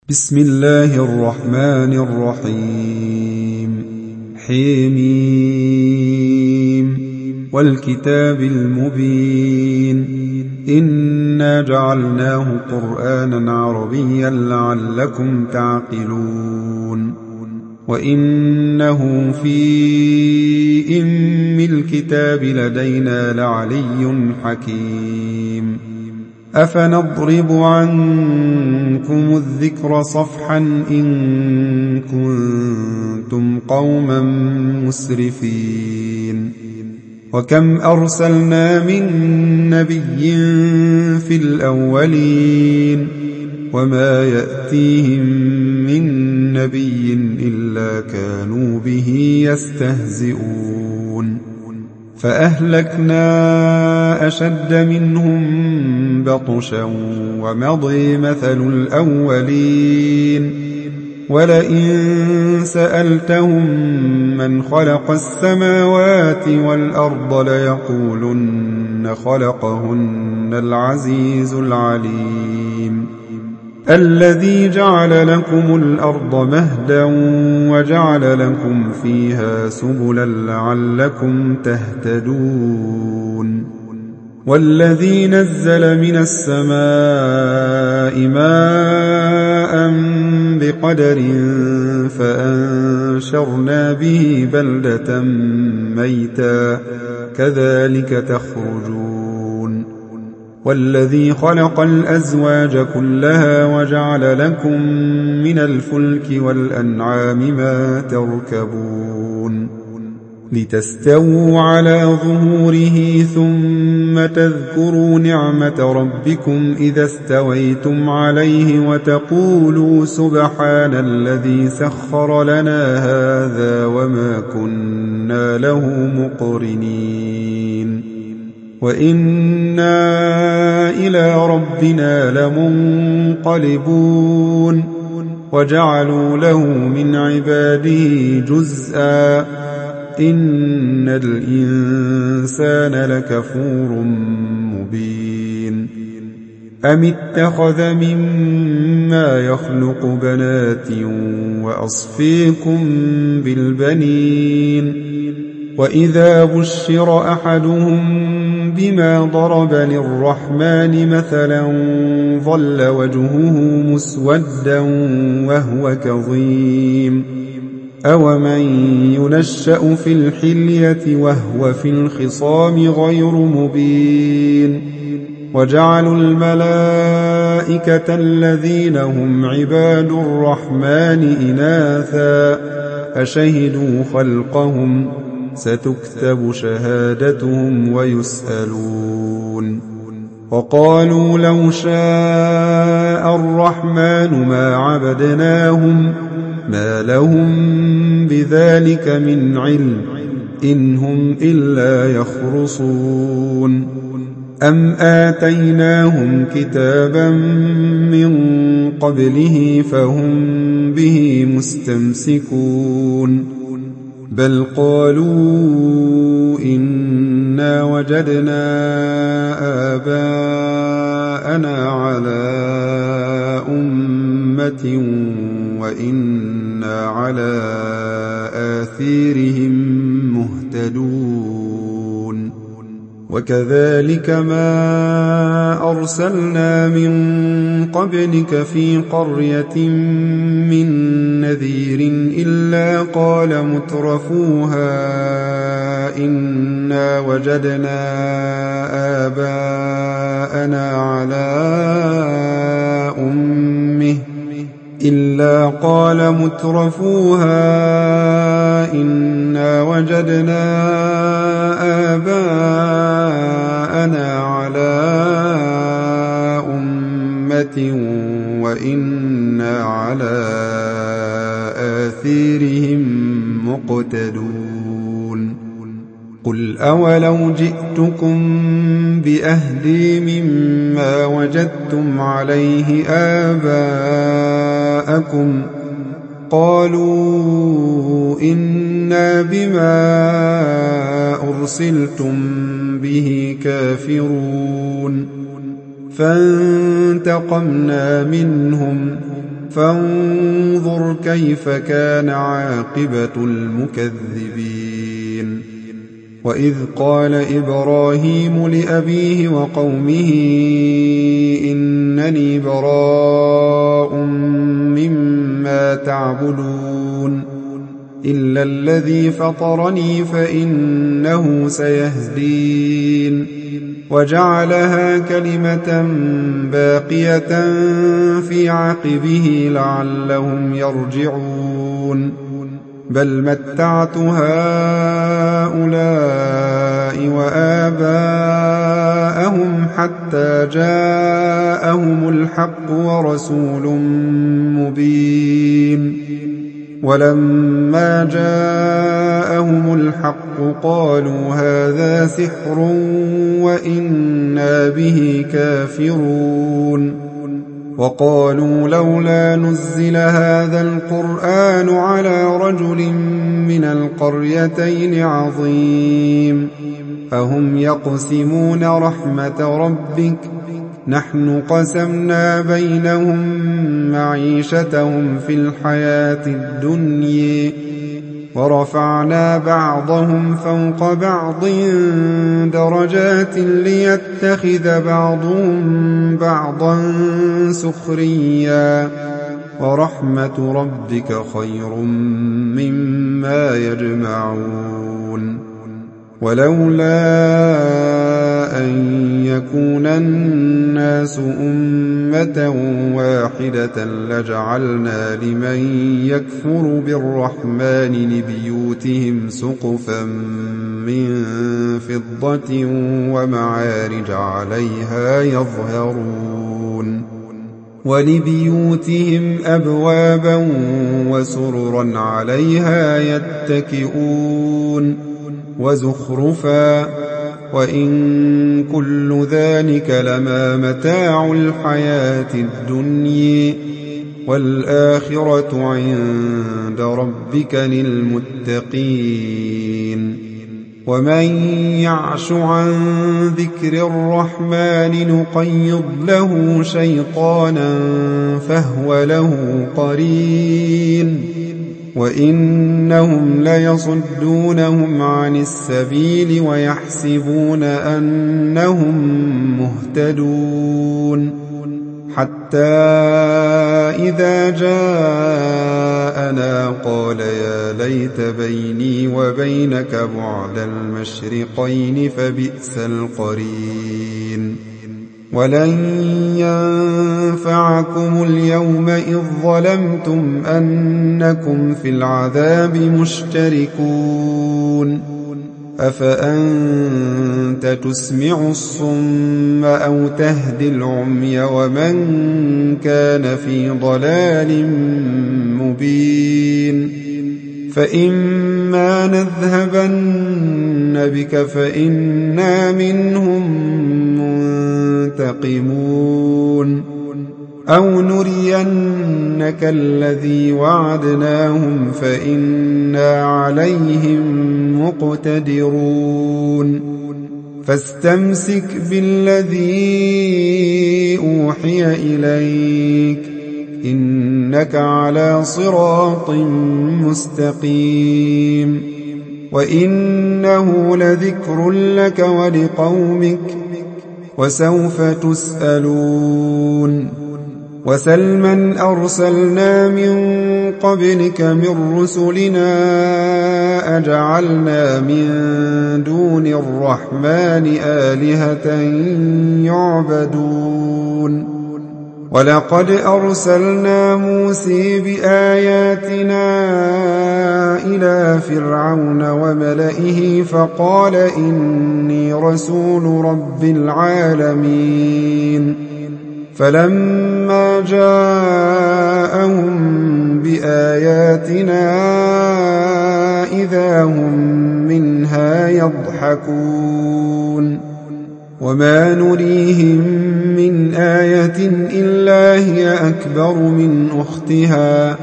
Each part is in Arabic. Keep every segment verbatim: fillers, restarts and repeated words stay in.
بسم الله الرحمن الرحيم حميم والكتاب المبين إنا جعلناه قرآنا عربيا لعلكم تعقلون وإنه في أم الكتاب لدينا لعلي حكيم أفنضرب عنكم الذكر صفحا إن كنتم قوما مسرفين وكم أرسلنا من نبي في الأولين وما يأتيهم من نبي إلا كانوا به يستهزئون فأهلكنا أشد منهم بطشا ومضي مثل الأولين ولئن سألتهم من خلق السماوات والأرض ليقولن خلقهن العزيز العليم الذي جعل لكم الأرض مهدا وجعل لكم فيها سبلا لعلكم تهتدون والذي نزل من السماء ماء بقدر فأنشرنا به بلدة ميتا كذلك تخرجون والذي خلق الأزواج كلها وجعل لكم من الفلك والأنعام ما تركبون لتستووا على ظهوره ثم تذكروا نعمة ربكم إذا استويتم عليه وتقولوا سبحان الذي سخر لنا هذا وما كنا له مقرنين وإنا إلى ربنا لمنقلبون وجعلوا له من عباده جزءا إن الإنسان لكفور مبين أم اتخذ مما يخلق بنات وأصفيكم بالبنين وإذا بشر أحدهم بما ضرب للرحمن مثلا ظل وجهه مسودا وهو كظيم أومن ينشأ في الحلية وهو في الخصام غير مبين وجعلوا الملائكة الذين هم عباد الرحمن إناثا أشهدوا خلقهم ستكتب شهادتهم ويسألون وقالوا لو شاء الرحمن ما عبدناهم ما لهم بذلك من علم إن هم إلا يخرصون أم آتيناهم كتابا من قبله فهم به مستمسكون بل قالوا إنا وجدنا آباءنا على أمة وإنا على آثيرهم مهتدون وكذلك ما أرسلنا من قبلك في قرية من نذير إلا قال مترفوها إنا وجدنا آباءنا على أمه إلا قال مترفوها إنا وجدنا آباءنا على أمة وإنا على آثيرهم مقتدون قل أولو جئتكم بأهدي مما وجدتم عليه آباءكم قالوا إنا بما أرسلتم به كافرون فانتقمنا منهم فانظر كيف كان عاقبة المكذبين. وإذ قال إبراهيم لأبيه وقومه إنني براء مما تعبدون إلا الذي فطرني فإنه سيهدين وجعلها كلمة باقية في عقبه لعلهم يرجعون بل متعت هؤلاء وآباءهم حتى جاءهم الحق ورسول مبين ولما جاءهم الحق قالوا هذا سحر وإنا به كافرون وقالوا لولا نزل هذا القرآن على رجل من القريتين عظيم أهم يقسمون رحمة ربك نحن قسمنا بينهم معيشتهم في الحياة الدنيا ورفعنا بعضهم فوق بعض درجات ليتخذ بعضهم بعضا سخريا ورحمة ربك خير مما يجمعون ولولا أن يكون الناس أمة واحدة لجعلنا لمن يكفر بالرحمن لبيوتهم سقفا من فضة ومعارج عليها يظهرون ولبيوتهم أبوابا وسررا عليها يتكئون وزخرفا وإن كل ذلك لما متاع الحياة الدنيا والآخرة عند ربك للمتقين ومن يعش عن ذكر الرحمن نقيض له شيطانا فهو له قرين وإنهم ليصدونهم عن السبيل ويحسبون أنهم مهتدون حتى إذا جاءنا قال يا ليت بيني وبينك بعد المشرقين فبئس القرين ولن ينفعكم اليوم إذ ظلمتم أنكم في العذاب مشتركون أفأنت تسمع الصم أو تهدي العمي ومن كان في ضلال مبين فإما نذهبن بك فإنا منهم منتقمون أو نرينك الذي وعدناهم فإنا عليهم مقتدرون فاستمسك بالذي أوحي إليك إنك على صراط مستقيم وإنه لذكر لك ولقومك وسوف تسألون وسل من أرسلنا من قبلك من رسلنا أجعلنا من دون الرحمن آلهة يعبدون ولقد أرسلنا موسى بآياتنا إلى فرعون وملئه فقال إني رسول رب العالمين فلما جاءهم بآياتنا إذا هم منها يضحكون وما نريهم من آية إلا هي أكبر من أختها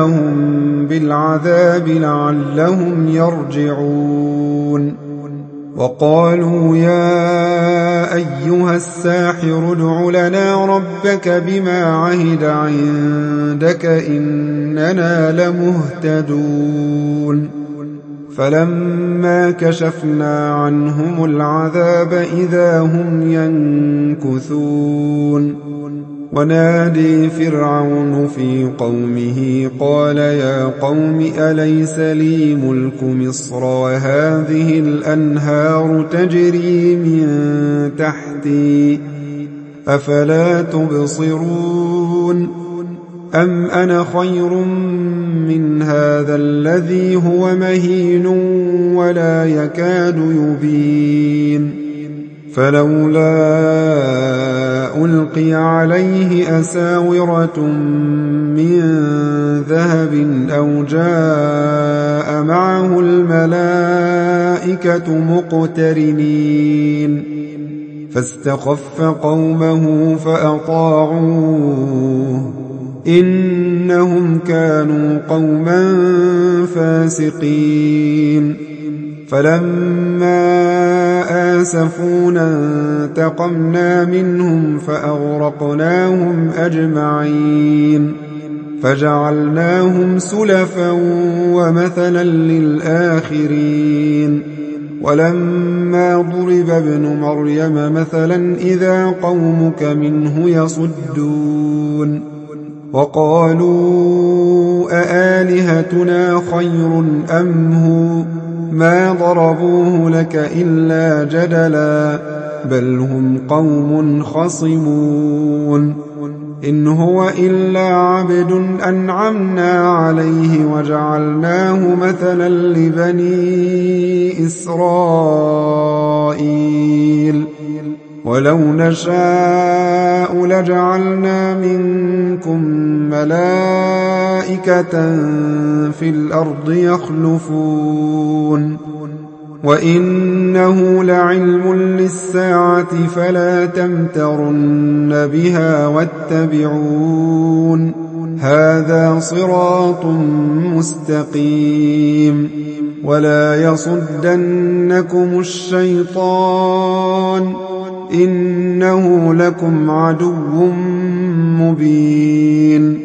وأخذناهم بالعذاب لعلهم يرجعون وقالوا يا أيها الساحر ادع لنا ربك بما عهد عندك إننا لمهتدون فلما كشفنا عنهم العذاب إذا هم ينكثون ونادي فرعون في قومه قال يا قوم أليس لي ملك مصر وهذه الأنهار تجري من تحتي أفلا تبصرون أم أنا خير من هذا الذي هو مهين ولا يكاد يبين فلولا ألقي عليه أساورة من ذهب أو جاء معه الملائكة مقترنين فاستخف قومه فأطاعوه إنهم كانوا قوما فاسقين فلما آسفونا انتقمنا منهم فأغرقناهم أجمعين فجعلناهم سلفا ومثلا للآخرين ولما ضرب ابن مريم مثلا إذا قومك منه يصدون وقالوا أآلهتنا خير أم هو ما ضربوه لك إلا جدلا بل هم قوم خصمون إن هو إلا عبد أنعمنا عليه وجعلناه مثلا لبني إسرائيل ولو نشاء لجعلنا منكم ملائكة في الأرض يخلفون وإنه لعلم للساعة فلا تمترن بها واتبعون هذا صراط مستقيم ولا يصدنكم الشيطان إنه لكم عدو مبين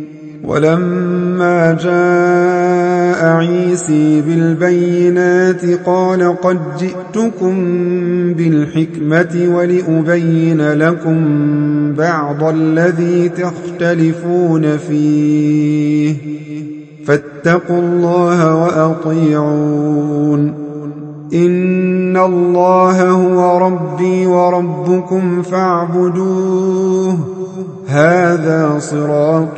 ولما جاء عيسى بالبينات قال قد جئتكم بالحكمة ولأبين لكم بعض الذي تختلفون فيه فاتقوا الله وأطيعون إن الله هو ربي وربكم فاعبدوه هذا صراط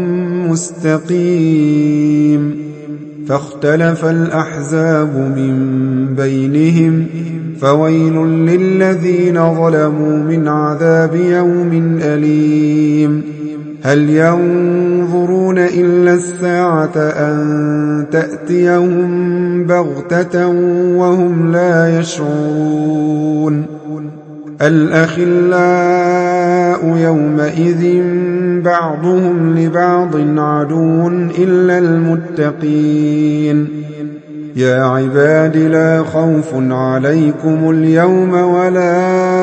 مستقيم فاختلف الأحزاب من بينهم فويل للذين ظلموا من عذاب يوم أليم هل ينظرون إلا الساعة أن تأتيهم بغتة وهم لا يشعرون الأخلاء يومئذ بعضهم لبعض عدو إلا المتقين يا عباد لا خوف عليكم اليوم ولا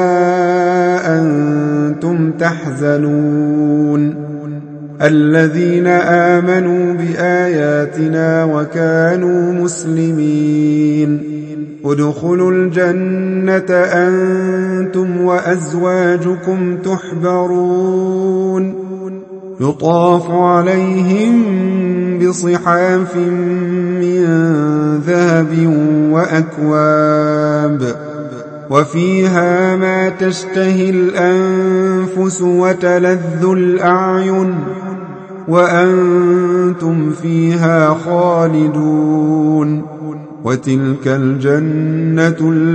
أنتم تحزنون الذين آمنوا بآياتنا وكانوا مسلمين ادخلوا الجنة أنتم وأزواجكم تحبرون يطاف عليهم بصحاف من ذهب وأكواب وفيها ما تشتهي الأنفس وتلذ الأعين وأنتم فيها خالدون وتلك الجنة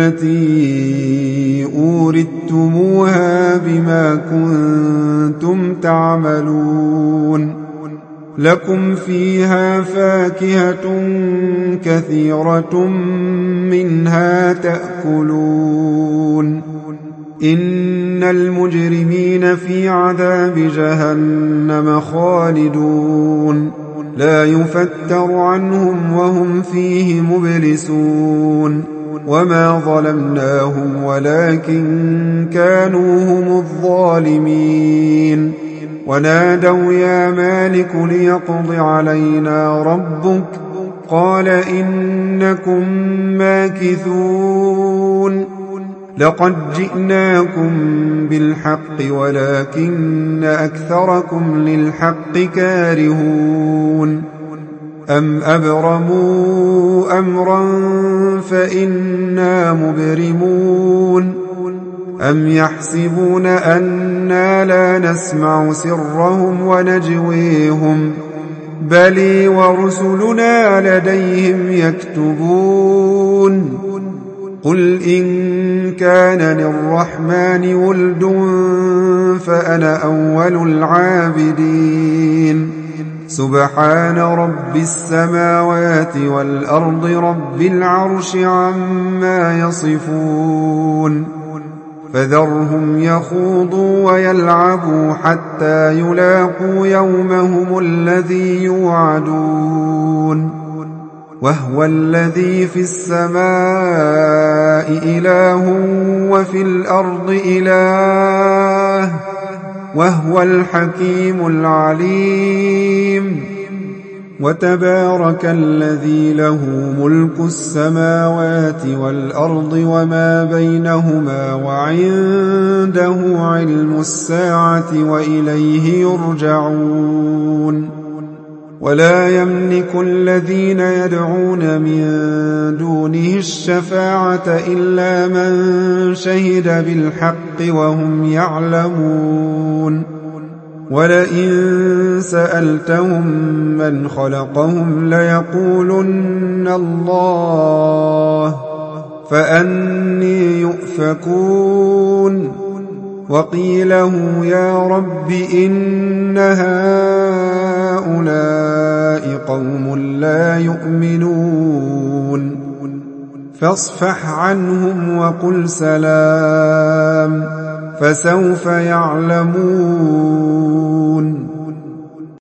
التي أورثتموها بما كنتم تعملون لكم فيها فاكهة كثيرة منها تأكلون إن المجرمين في عذاب جهنم خالدون لا يفتر عنهم وهم فيه مبلسون وما ظلمناهم ولكن كانوا هم الظالمين ونادوا يا مالك ليقض علينا ربك قال إنكم ماكثون لقد جئناكم بالحق ولكن أكثركم للحق كارهون أم أبرموا أمرا فإنا مبرمون أم يحسبون أنا لا نسمع سرهم ونجويهم بل ورسلنا لديهم يكتبون قل إن كان للرحمن ولد فأنا أول العابدين سبحان رب السماوات والأرض رب العرش عما يصفون فذرهم يخوضوا ويلعبوا حتى يلاقوا يومهم الذي يوعدون وهو الذي في السماء إله وفي الأرض إله وهو الحكيم العليم وتبارك الذي له ملك السماوات والأرض وما بينهما وعنده علم الساعة وإليه يرجعون ولا يملك الذين يدعون من دونه الشفاعة إلا من شهد بالحق وهم يعلمون ولئن سألتهم من خلقهم ليقولن الله فأني يؤفكون وقيله يا رب إن هؤلاء قوم لا يؤمنون فاصفح عنهم وقل سلام فسوف يعلمون